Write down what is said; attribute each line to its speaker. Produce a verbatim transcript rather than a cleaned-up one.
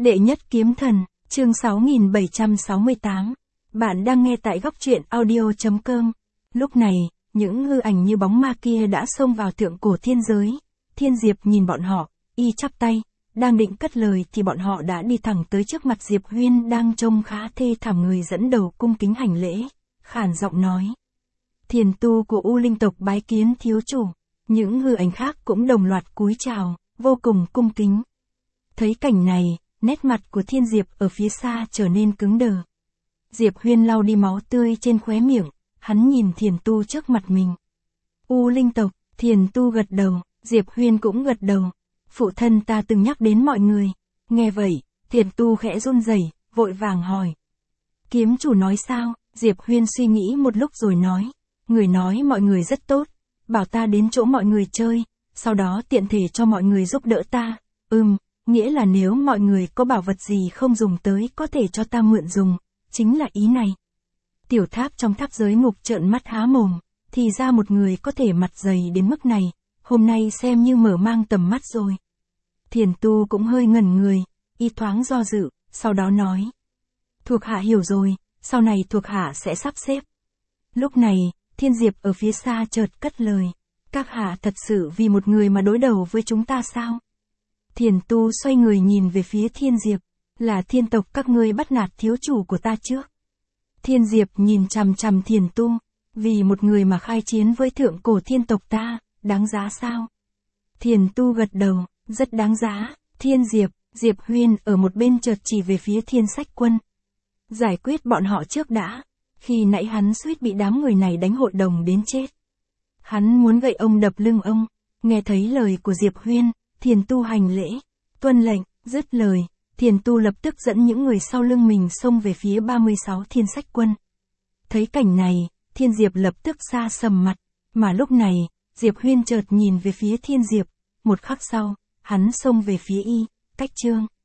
Speaker 1: Đệ nhất kiếm thần, chương sáu nghìn bảy trăm sáu mươi tám. Bạn đang nghe tại góc truyện audio chấm com. Lúc này, những hư ảnh như bóng ma kia đã xông vào thượng cổ thiên giới. Thiên Diệp nhìn bọn họ, y chắp tay, đang định cất lời thì bọn họ đã đi thẳng tới trước mặt Diệp Huyên đang trông khá thê thảm. Người dẫn đầu cung kính hành lễ, khàn giọng nói: Thiền tu của U Linh tộc bái kiến thiếu chủ. Những hư ảnh khác cũng đồng loạt cúi chào, vô cùng cung kính. Thấy cảnh này, nét mặt của Thiên Diệp ở phía xa trở nên cứng đờ. Diệp Huyên lau đi máu tươi trên khóe miệng, hắn nhìn thiền tu trước mặt mình. U Linh tộc, thiền tu gật đầu, Diệp Huyên cũng gật đầu. Phụ thân ta từng nhắc đến mọi người. Nghe vậy, thiền tu khẽ run rẩy, vội vàng hỏi: Kiếm chủ nói sao? Diệp Huyên suy nghĩ một lúc rồi nói: Người nói mọi người rất tốt, bảo ta đến chỗ mọi người chơi, sau đó tiện thể cho mọi người giúp đỡ ta. Ừm, nghĩa là nếu mọi người có bảo vật gì không dùng tới có thể cho ta mượn dùng, chính là ý này. Tiểu Tháp trong tháp giới ngục trợn mắt há mồm, thì ra một người có thể mặt dày đến mức này, hôm nay xem như mở mang tầm mắt rồi. Thiền tu cũng hơi ngẩn người, y thoáng do dự, sau đó nói: Thuộc hạ hiểu rồi, sau này thuộc hạ sẽ sắp xếp. Lúc này, Thiên Diệp ở phía xa chợt cất lời: Các hạ thật sự vì một người mà đối đầu với chúng ta sao? Thiền tu xoay người nhìn về phía Thiên Diệp: Là thiên tộc các ngươi bắt nạt thiếu chủ của ta trước. Thiên Diệp nhìn chằm chằm thiền tu: Vì một người mà khai chiến với thượng cổ thiên tộc ta, đáng giá sao? Thiền tu gật đầu: Rất đáng giá. Thiên Diệp, Diệp Huyên ở một bên chợt chỉ về phía Thiên Sách Quân: Giải quyết bọn họ trước đã. Khi nãy hắn suýt bị đám người này đánh hội đồng đến chết. Hắn muốn gậy ông đập lưng ông. Nghe thấy lời của Diệp Huyên, thiền tu hành lễ, tuân lệnh. Dứt lời, thiền tu lập tức dẫn những người sau lưng mình xông về phía ba mươi sáu Thiên Sách Quân. Thấy cảnh này, Thiên Diệp lập tức xa sầm mặt. Mà lúc này, Diệp Huyên chợt nhìn về phía Thiên Diệp. Một khắc sau, hắn xông về phía y, cách chương.